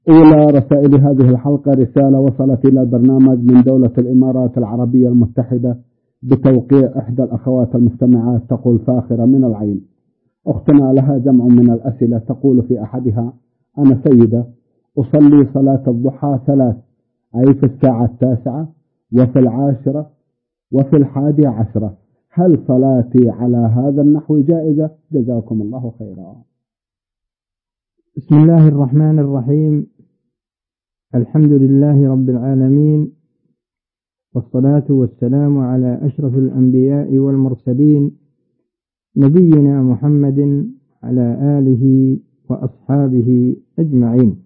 أولى رسائل هذه الحلقة رسالة وصلت إلى البرنامج من دولة الإمارات العربية المتحدة بتوقيع إحدى الأخوات المستمعات، تقول فاخرة من العين. أختنا لها جمع من الأسئلة، تقول في أحدها: أنا سيدة أصلي صلاة الضحى 3، أي في الساعة 9 وفي 10 وفي 11، هل صلاتي على هذا النحو جائزة؟ جزاكم الله خيرا. بسم الله الرحمن الرحيم. الحمد لله رب العالمين، والصلاة والسلام على أشرف الأنبياء والمرسلين، نبينا محمد على آله وأصحابه أجمعين.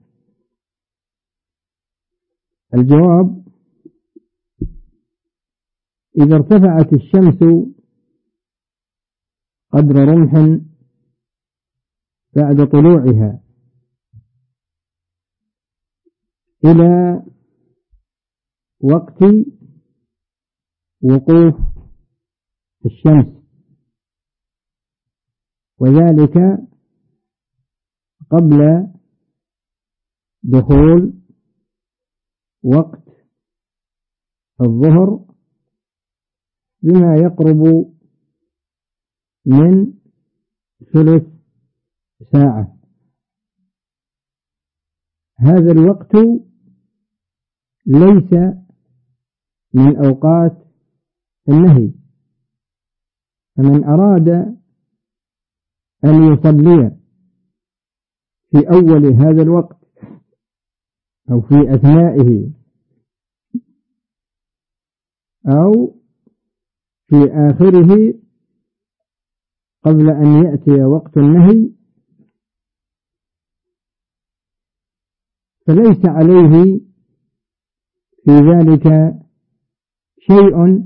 الجواب: إذا ارتفعت الشمس قدر رمح بعد طلوعها إلى وقت وقوف الشمس، وذلك قبل دخول وقت الظهر بما يقرب من ثلث ساعة. هذا الوقت ليس من أوقات النهي، فمن أراد أن يصلي في أول هذا الوقت أو في أثنائه أو في آخره قبل أن يأتي وقت النهي فليس عليه في ذلك شيء.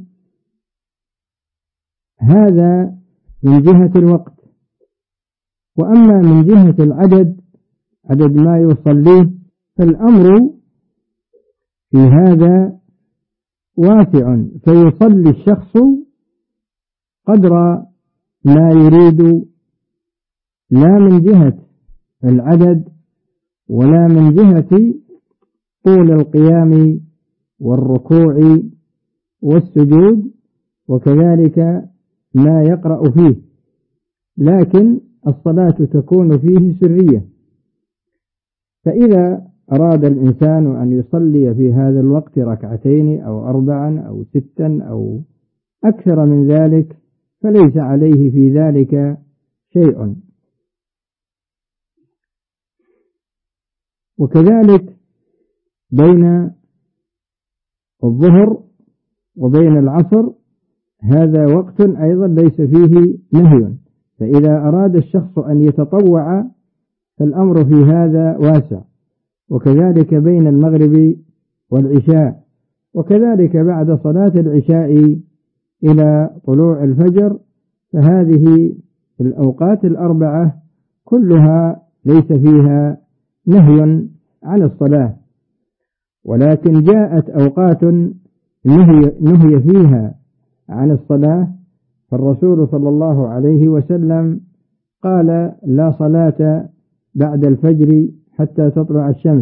هذا من جهة الوقت. وأما من جهة عدد ما يصليه، فالأمر في هذا واسع، فيصلي الشخص قدر ما يريد، لا من جهة العدد ولا من جهة طول القيام والركوع والسجود، وكذلك ما يقرأ فيه، لكن الصلاة تكون فيه سرية. فإذا أراد الإنسان أن يصلي في هذا الوقت 2 أو 4 أو 6 أو أكثر من ذلك فليس عليه في ذلك شيء. وكذلك بين الظهر وبين العصر هذا وقت أيضا ليس فيه نهي، فإذا أراد الشخص أن يتطوع فالأمر في هذا واسع. وكذلك بين المغرب والعشاء، وكذلك بعد صلاة العشاء إلى طلوع الفجر، فهذه الأوقات 4 كلها ليس فيها نهي عن الصلاة. ولكن جاءت أوقات نهي فيها عن الصلاة، فالرسول صلى الله عليه وسلم قال: لا صلاة بعد الفجر حتى تطلع الشمس.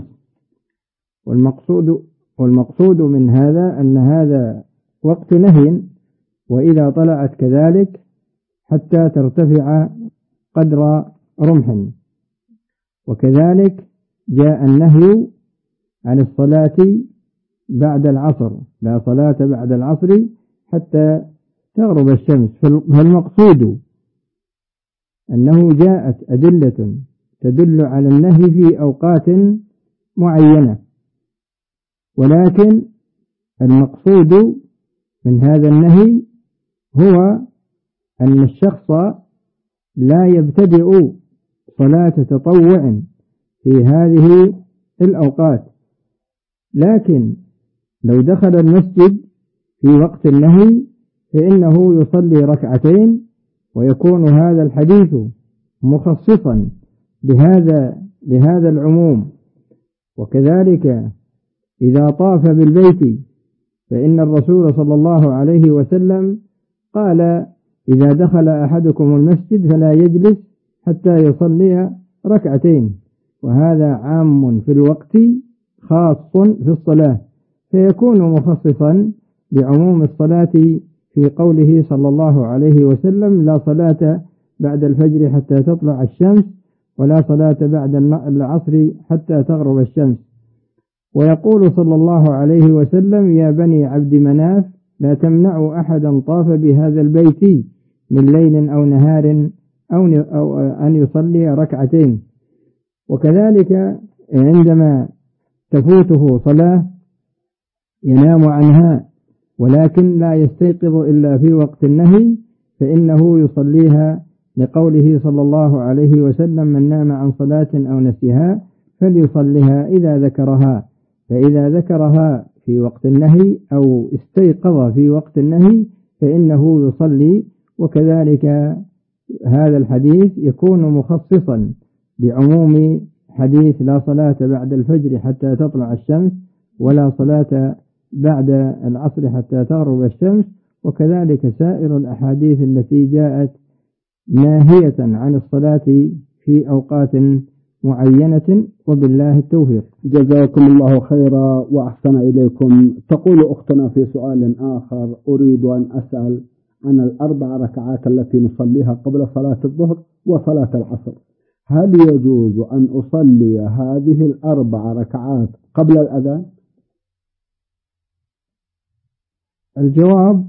والمقصود من هذا أن هذا وقت نهي، وإذا طلعت كذلك حتى ترتفع قدر رمح. وكذلك جاء النهي عن الصلاة بعد العصر، لا صلاة بعد العصر حتى تغرب الشمس. فالمقصود أنه جاءت أدلة تدل على النهي في أوقات معينة، ولكن المقصود من هذا النهي هو أن الشخص لا يبتدئ صلاة تطوع في هذه الأوقات. لكن لو دخل المسجد في وقت النهي فإنه يصلي 2 ويكون هذا الحديث مخصصا لهذا العموم. وكذلك إذا طاف بالبيت فإن الرسول صلى الله عليه وسلم قال: إذا دخل أحدكم المسجد فلا يجلس حتى يصلي 2. وهذا عام في الوقت خاص في الصلاة، فيكون مخصصا بعموم الصلاة في قوله صلى الله عليه وسلم: لا صلاة بعد الفجر حتى تطلع الشمس، ولا صلاة بعد العصر حتى تغرب الشمس. ويقول صلى الله عليه وسلم: يا بني عبد مناف لا تمنعوا أحدا طاف بهذا البيت من ليل أو نهار أو أن يصلي ركعتين. وكذلك عندما تفوته صلاة ينام عنها ولكن لا يستيقظ إلا في وقت النهي، فإنه يصليها لقوله صلى الله عليه وسلم: من نام عن صلاة أو نسيها فليصلها إذا ذكرها. فإذا ذكرها في وقت النهي أو استيقظ في وقت النهي فإنه يصلي. وكذلك هذا الحديث يكون مخصصا بعموم حديث: لا صلاة بعد الفجر حتى تطلع الشمس، ولا صلاة بعد العصر حتى تغرب الشمس. وكذلك سائر الأحاديث التي جاءت ناهية عن الصلاة في أوقات معينة. وبالله التوفيق. جزاكم الله خيرا وأحسن إليكم. تقول أختنا في سؤال آخر: أريد أن أسأل عن الأربع ركعات التي نصليها قبل صلاة الظهر وصلاة العصر، هل يجوز أن أصلي هذه الأربع ركعات قبل الأذان؟ الجواب: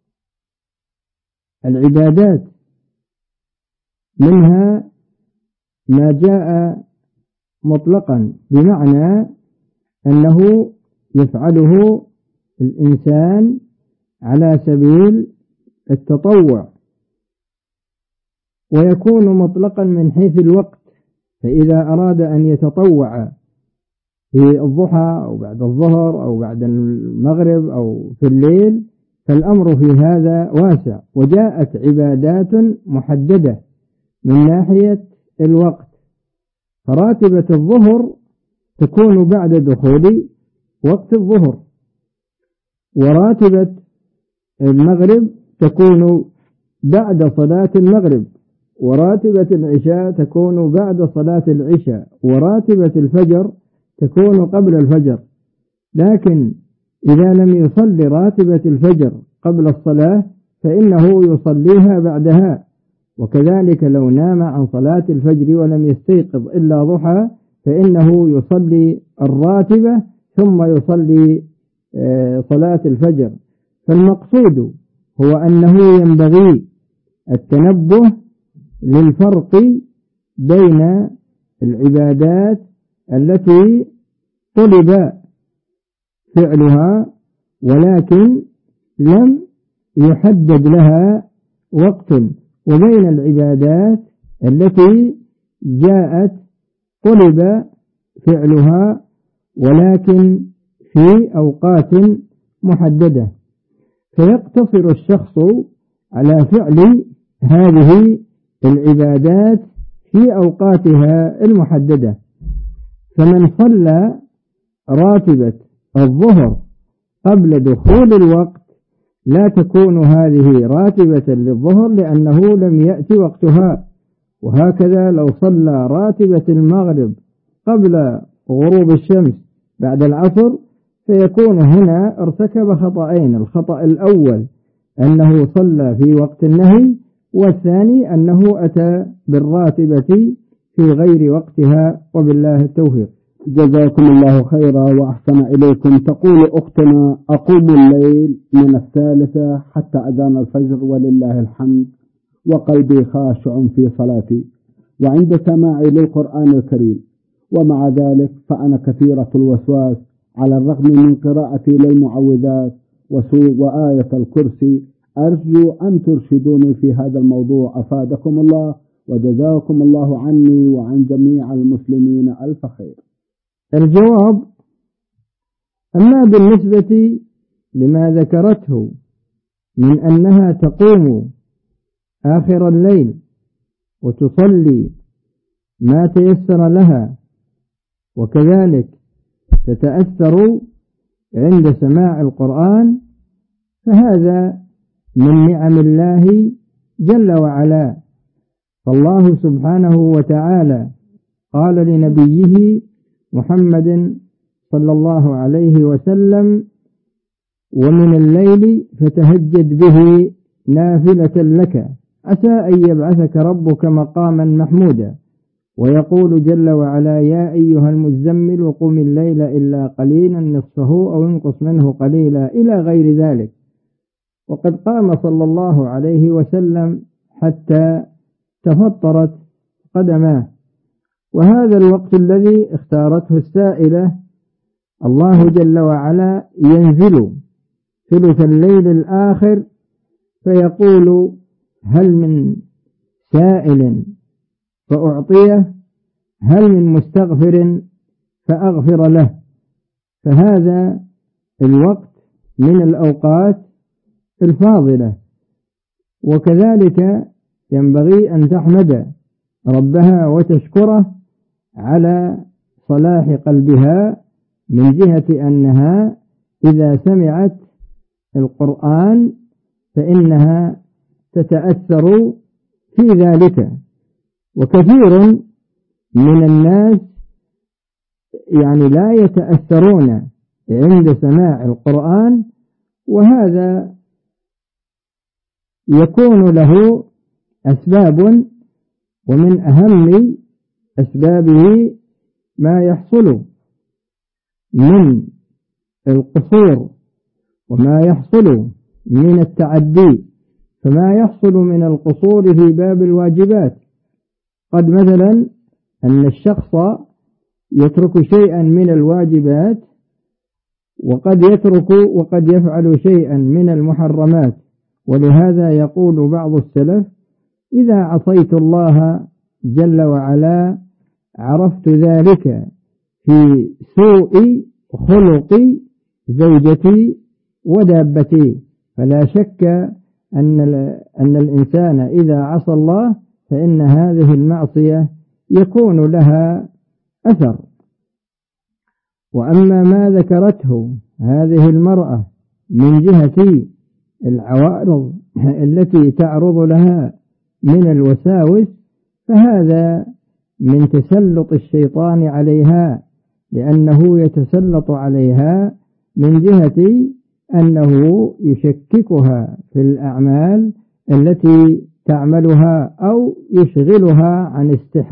العبادات منها ما جاء مطلقا، بمعنى أنه يفعله الإنسان على سبيل التطوع، ويكون مطلقا من حيث الوقت، فإذا أراد أن يتطوع في الضحى أو بعد الظهر أو بعد المغرب أو في الليل فالأمر في هذا واسع. وجاءت عبادات محددة من ناحية الوقت، فراتبة الظهر تكون بعد دخول وقت الظهر، وراتبة المغرب تكون بعد صلاة المغرب، وراتبة العشاء تكون بعد صلاة العشاء، وراتبة الفجر تكون قبل الفجر. لكن إذا لم يصلي راتبة الفجر قبل الصلاة فإنه يصليها بعدها. وكذلك لو نام عن صلاة الفجر ولم يستيقظ إلا ضحى فإنه يصلي الراتبة ثم يصلي صلاة الفجر. فالمقصود هو أنه ينبغي التنبه للفرق بين العبادات التي طلب فعلها ولكن لم يحدد لها وقت، وبين العبادات التي جاءت طلب فعلها ولكن في أوقات محددة، فيقتصر الشخص على فعل هذه العبادات في أوقاتها المحددة. فمن صلى راتبة الظهر قبل دخول الوقت لا تكون هذه راتبة للظهر لأنه لم يأتي وقتها. وهكذا لو صلى راتبة المغرب قبل غروب الشمس بعد العصر فيكون هنا ارتكب خطأين: الخطأ الأول أنه صلى في وقت النهي، والثاني أنه أتى بالراتبة في غير وقتها. وبالله التوفيق. جزاكم الله خيرا وأحسن إليكم. تقول أختنا: أقوم الليل من 3 حتى أذان الفجر ولله الحمد، وقلبي خاشع في صلاتي وعند سماعي للقرآن الكريم، ومع ذلك فأنا كثيرة الوسواس على الرغم من قراءتي للمعوذات وآية الكرسي. أرجو أن ترشدوني في هذا الموضوع أفادكم الله، وجزاكم الله عني وعن جميع المسلمين ألف خير. الجواب: أما بالنسبة لما ذكرته من أنها تقوم آخر الليل وتصلي ما تيسر لها، وكذلك تتأثر عند سماع القرآن، فهذا من نعم الله جل وعلا. فالله سبحانه وتعالى قال لنبيه محمد صلى الله عليه وسلم: ومن الليل فتهجد به نافلة لك عسى أن يبعثك ربك مقاما محمودا. ويقول جل وعلا: يا أيها المزمل قم الليل إلا قليلا نصفه أو انقص منه قليلا، إلى غير ذلك. وقد قام صلى الله عليه وسلم حتى تفطرت قدماه. وهذا الوقت الذي اختارته السائلة، الله جل وعلا ينزل ثلث الليل الآخر فيقول: هل من سائل فأعطيه، هل من مستغفر فأغفر له. فهذا الوقت من الأوقات الفاضلة. وكذلك ينبغي أن تحمد ربها وتشكره على صلاح قلبها، من جهة أنها إذا سمعت القرآن فإنها تتأثر في ذلك. وكثير من الناس لا يتأثرون عند سماع القرآن، وهذا يكون له أسباب، ومن أهم أسبابه ما يحصل من القصور وما يحصل من التعدي. فما يحصل من القصور في باب الواجبات، قد مثلا أن الشخص يترك شيئا من الواجبات، وقد يفعل شيئا من المحرمات. ولهذا يقول بعض السلف: إذا عصيت الله جل وعلا عرفت ذلك في سوء خلق زوجتي ودابتي. فلا شك أن الإنسان إذا عصى الله فإن هذه المعصية يكون لها أثر. وأما ما ذكرته هذه المرأة من جهة العوارض التي تعرض لها من الوساوس، فهذا من تسلط الشيطان عليها، لأنه يتسلط عليها من جهة أنه يشككها في الأعمال التي تعملها، أو يشغلها عن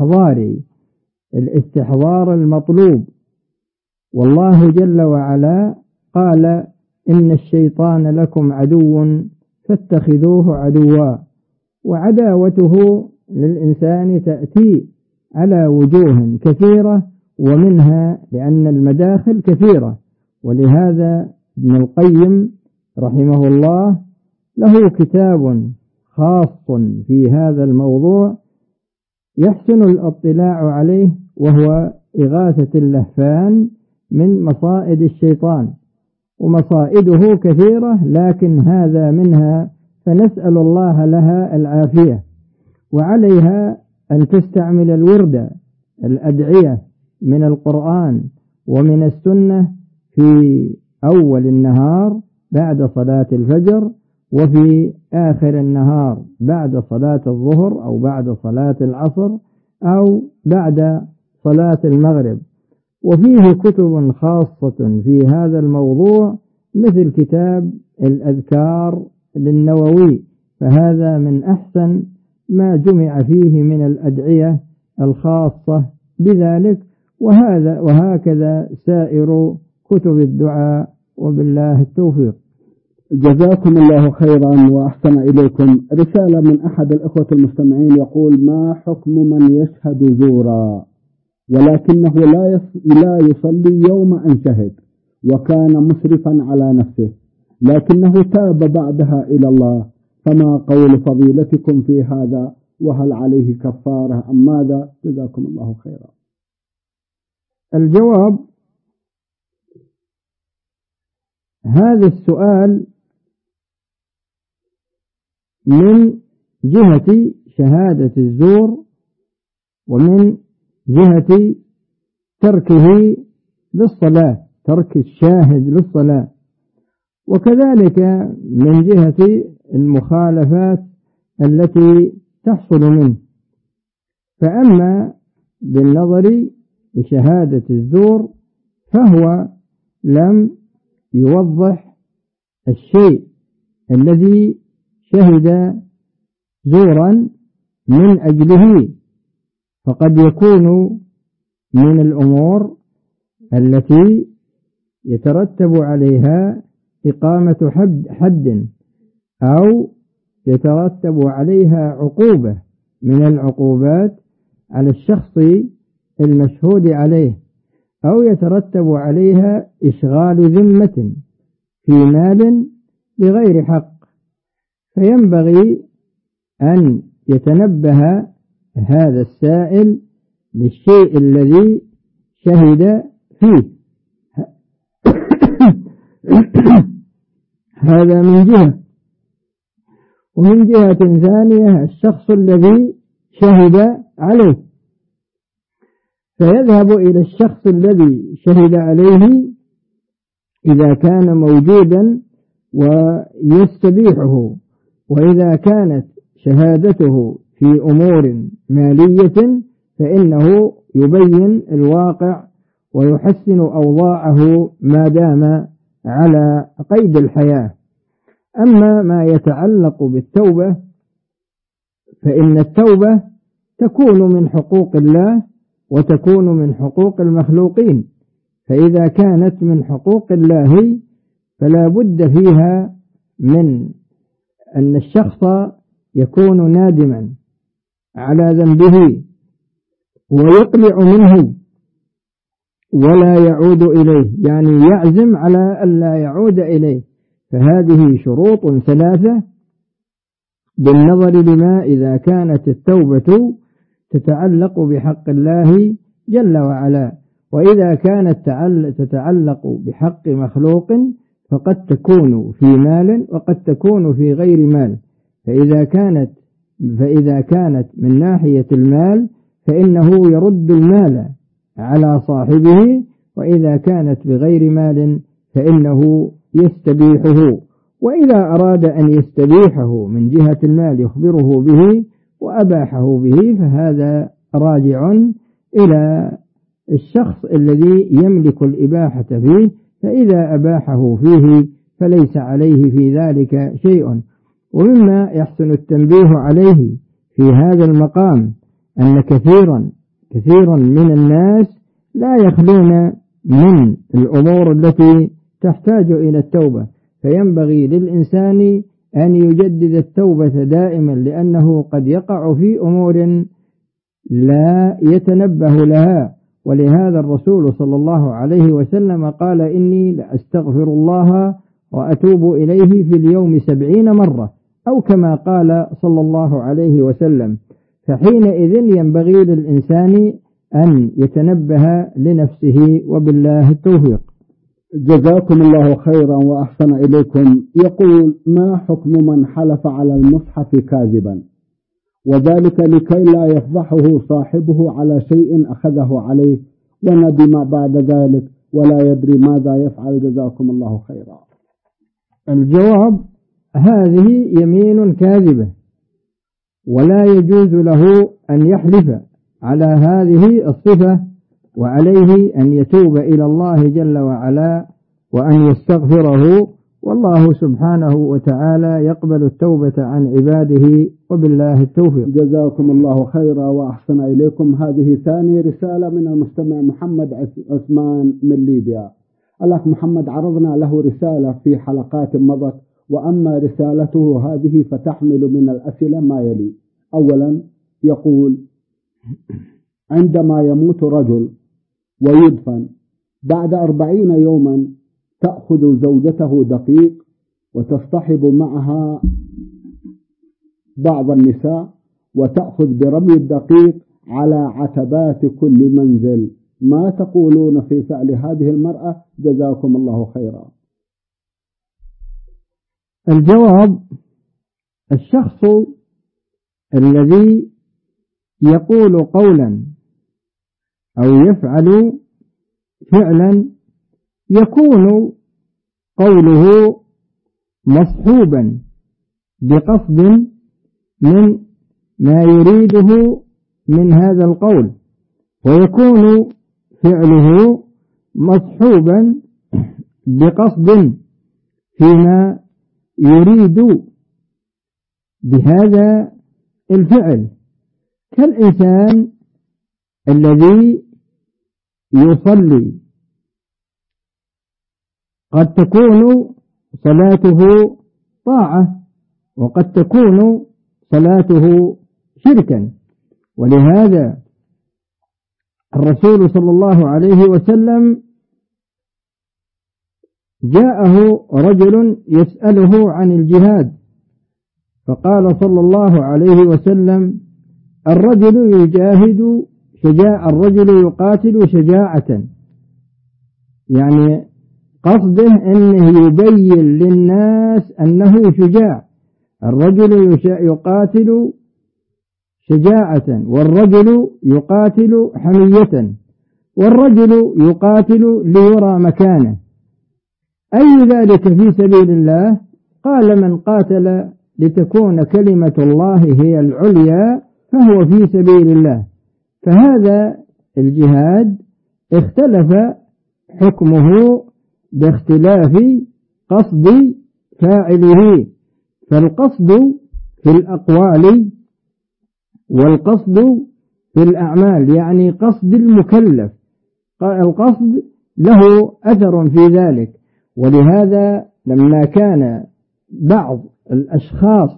الاستحضار المطلوب. والله جل وعلا قال: إن الشيطان لكم عدو فاتخذوه عدوا. وعداوته للإنسان تأتي على وجوه كثيرة، ومنها لأن المداخل كثيرة. ولهذا ابن القيم رحمه الله له كتاب خاص في هذا الموضوع يحسن الاطلاع عليه، وهو إغاثة اللهفان من مصائد الشيطان. ومصائده كثيرة، لكن هذا منها، فنسأل الله لها العافية. وعليها أن تستعمل الورد، الأدعية من القرآن ومن السنة، في أول النهار بعد صلاة الفجر، وفي آخر النهار بعد صلاة الظهر، أو بعد صلاة العصر، أو بعد صلاة المغرب. وفيه كتب خاصة في هذا الموضوع، مثل كتاب الأذكار للنووي، فهذا من أحسن ما جمع فيه من الأدعية الخاصة بذلك. وهكذا سائر كتب الدعاء، وبالله التوفيق. جزاكم الله خيرا وأحسن إليكم. رسالة من أحد الأخوة المستمعين يقول: ما حكم من يشهد زورا ولكنه لا يصلي يوم أن شهد، وكان مسرفا على نفسه، لكنه تاب بعدها إلى الله، فما قول فضيلتكم في هذا؟ وهل عليه كفارة أم ماذا؟ جزاكم الله خيرا. الجواب: هذا السؤال من جهة شهادة الزور، ومن جهة تركه للصلاة، ترك الشاهد للصلاة، وكذلك من جهة المخالفات التي تحصل منه. فأما بالنظر لشهادة الزور فهو لم يوضح الشيء الذي شهد زورا من أجله، فقد يكون من الأمور التي يترتب عليها إقامة حد أو يترتب عليها عقوبة من العقوبات على الشخص المشهود عليه، أو يترتب عليها إشغال ذمة في مال بغير حق، فينبغي أن يتنبه هذا السائل للشيء الذي شهد فيه. هذا من جهة. ومن جهة ثانية الشخص الذي شهد عليه، فيذهب إلى الشخص الذي شهد عليه إذا كان موجودا ويستبيحه، وإذا كانت شهادته في أمور مالية فإنه يبين الواقع ويحسن أوضاعه ما دام على قيد الحياة. أما ما يتعلق بالتوبة فإن التوبة تكون من حقوق الله وتكون من حقوق المخلوقين، فإذا كانت من حقوق الله فلا بد فيها من أن الشخص يكون نادما على ذنبه ويقلع منه ولا يعود إليه، يعني يعزم على ألا يعود إليه. فهذه شروط ثلاثة بالنظر لما إذا كانت التوبة تتعلق بحق الله جل وعلا، وإذا كانت تتعلق بحق مخلوق فقد تكون في مال وقد تكون في غير مال. فإذا كانت من ناحية المال فإنه يرد المال على صاحبه، وإذا كانت بغير مال فإنه يستبيحه، وإذا أراد أن يستبيحه من جهة المال يخبره به وأباحه به فهذا راجع إلى الشخص الذي يملك الإباحة فيه، فإذا أباحه فيه فليس عليه في ذلك شيء. ومما يحسن التنبيه عليه في هذا المقام أن كثيرا من الناس لا يخلون من الأمور التي تحتاج إلى التوبة، فينبغي للإنسان أن يجدد التوبة دائما، لأنه قد يقع في أمور لا يتنبه لها. ولهذا الرسول صلى الله عليه وسلم قال: إني لأستغفر الله وأتوب إليه في اليوم 70 مرة، أو كما قال صلى الله عليه وسلم. فحينئذ ينبغي للإنسان أن يتنبه لنفسه، وبالله التوفيق. جزاكم الله خيرا وأحسن إليكم. يقول: ما حكم من حلف على المصحف كاذبا، وذلك لكي لا يفضحه صاحبه على شيء أخذه عليه وندم بعد ذلك ولا يدري ماذا يفعل؟ جزاكم الله خيرا. الجواب: هذه يمين كاذبة، ولا يجوز له أن يحلف على هذه الصفة، وعليه أن يتوب إلى الله جل وعلا وأن يستغفره، والله سبحانه وتعالى يقبل التوبة عن عباده، وبالله التوفيق. جزاكم الله خيرا وأحسن إليكم. هذه ثاني رسالة من المستمع محمد عثمان من ليبيا. الأخ محمد عرضنا له رسالة في حلقات مضت، وأما رسالته هذه فتحمل من الأسئلة ما يلي. أولا يقول: عندما يموت رجل ويدفن بعد 40 يوما تأخذ زوجته دقيق وتصطحب معها بعض النساء وتأخذ برمي الدقيق على عتبات كل منزل، ما تقولون في فعل هذه المرأة؟ جزاكم الله خيرا. الجواب: الشخص الذي يقول قولا أو يفعل فعلا يكون قوله مصحوبا بقصد من ما يريده من هذا القول، ويكون فعله مصحوبا بقصد فيما يريد بهذا الفعل، كالإنسان الذي يصلي قد تكون صلاته طاعة وقد تكون صلاته شركا. ولهذا الرسول صلى الله عليه وسلم جاءه رجل يسأله عن الجهاد، فقال صلى الله عليه وسلم: الرجل يجاهد الرجل يقاتل شجاعة، يعني قصده أنه يبين للناس أنه شجاع. الرجل يقاتل شجاعة، والرجل يقاتل حمية، والرجل يقاتل ليرى مكانه. أي ذلك في سبيل الله؟ قال: من قاتل لتكون كلمة الله هي العليا فهو في سبيل الله. فهذا الجهاد اختلف حكمه باختلاف قصد فاعله، فالقصد في الأقوال والقصد في الأعمال، يعني قصد المكلف، القصد له أثر في ذلك. ولهذا لما كان بعض الأشخاص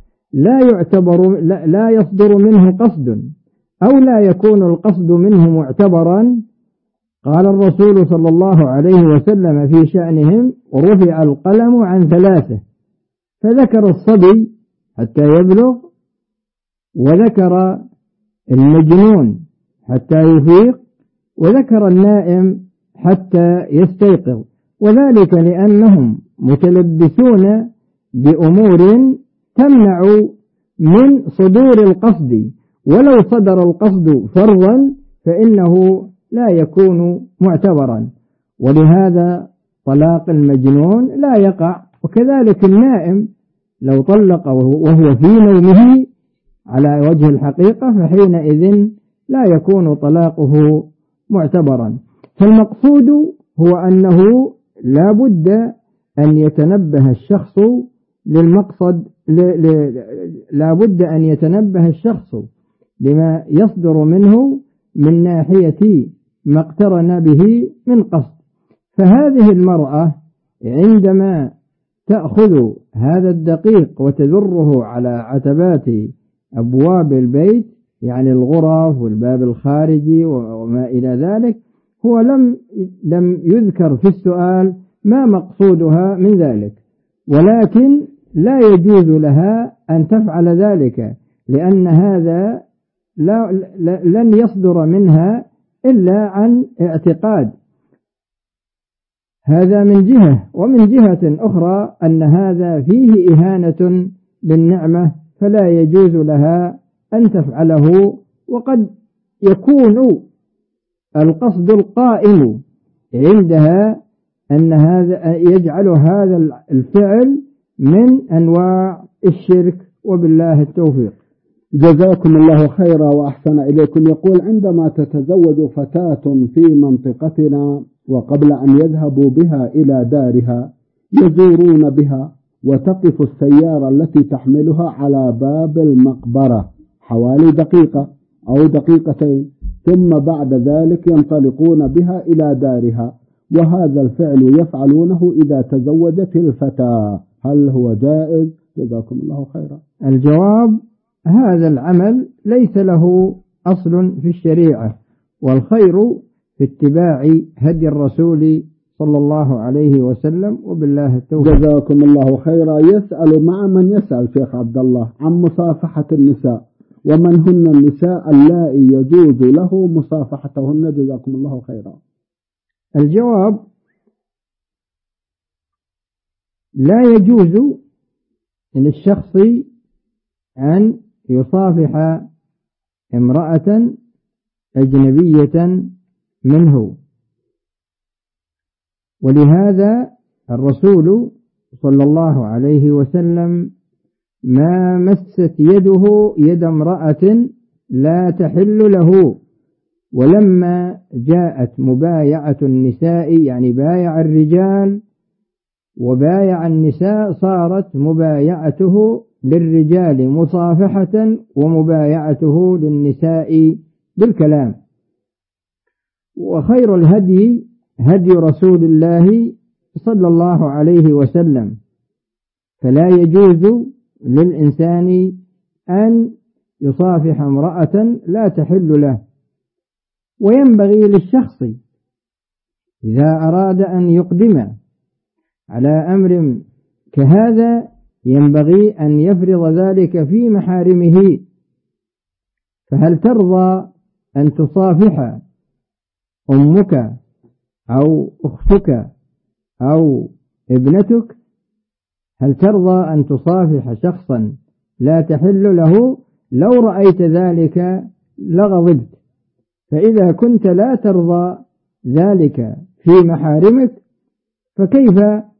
لا يصدر منه قصد أو لا يكون القصد منه معتبرا، قال الرسول صلى الله عليه وسلم في شأنهم: رفع القلم عن 3، فذكر الصبي حتى يبلغ، وذكر المجنون حتى يفيق، وذكر النائم حتى يستيقظ، وذلك لأنهم متلبسون بأمور تمنع من صدور القصد، ولو صدر القصد فرضا فإنه لا يكون معتبرا. ولهذا طلاق المجنون لا يقع، وكذلك النائم لو طلق وهو في نومه على وجه الحقيقة فحينئذ لا يكون طلاقه معتبرا. فالمقصود هو أنه لا بد أن يتنبه الشخص للمقصد، لا بد أن يتنبه الشخص لما يصدر منه من ناحية ما اقترن به من قصد. فهذه المرأة عندما تأخذ هذا الدقيق وتذره على عتبات أبواب البيت، يعني الغرف والباب الخارجي وما إلى ذلك، هو لم يذكر في السؤال ما مقصودها من ذلك، ولكن لا يجوز لها أن تفعل ذلك، لأن هذا لن يصدر منها إلا عن اعتقاد. هذا من جهة، ومن جهة أخرى أن هذا فيه إهانة للنعمة، فلا يجوز لها أن تفعله. وقد يكون القصد القائم عندها أن هذا يجعل هذا الفعل من أنواع الشرك، وبالله التوفيق. جزاكم الله خيرا وأحسن إليكم. يقول: عندما تتزوج فتاة في منطقتنا وقبل أن يذهبوا بها إلى دارها يزورون بها، وتقف السيارة التي تحملها على باب المقبرة حوالي دقيقة أو دقيقتين، ثم بعد ذلك ينطلقون بها إلى دارها، وهذا الفعل يفعلونه إذا تزوجت الفتاة، هل هو جائز؟ جزاكم الله خيرا. الجواب: هذا العمل ليس له أصل في الشريعة، والخير في اتباع هدي الرسول صلى الله عليه وسلم، وبالله التوفيق. جزاكم الله خيرا. يسأل مع من يسأل شيخ عبد الله عن مصافحة النساء، ومن هن النساء اللائي يجوز له مصافحتهن؟ جزاكم الله خيرا. الجواب: لا يجوز للشخص أن يصافح امرأة أجنبية منه، ولهذا الرسول صلى الله عليه وسلم ما مست يده يد امرأة لا تحل له ولما جاءت مبايعة النساء يعني بايع الرجال وبايع النساء صارت مبايعته للرجال مصافحة ومبايعته للنساء بالكلام. وخير الهدي هدي رسول الله صلى الله عليه وسلم، فلا يجوز للإنسان أن يصافح امرأة لا تحل له. وينبغي للشخص إذا أراد أن يقدم على أمر كهذا ينبغي أن يفرض ذلك في محارمه. فهل ترضى أن تصافح أمك أو أختك أو ابنتك؟ هل ترضى أن تصافح شخصا لا تحل له؟ لو رأيت ذلك لغضبت. فإذا كنت لا ترضى ذلك في محارمك فكيف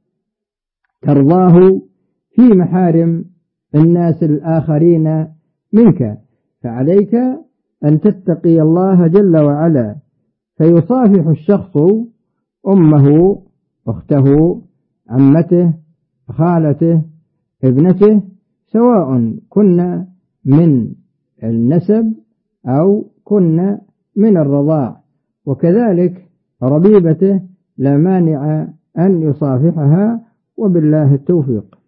ترضاه في محارم الناس الآخرين منك؟ فعليك أن تتقي الله جل وعلا، فيصافح الشخص أمه، أخته، عمته، خالته، ابنته، سواء كنا من النسب أو كنا من الرضاع، وكذلك ربيبته لا مانع أن يصافحها، وبالله التوفيق.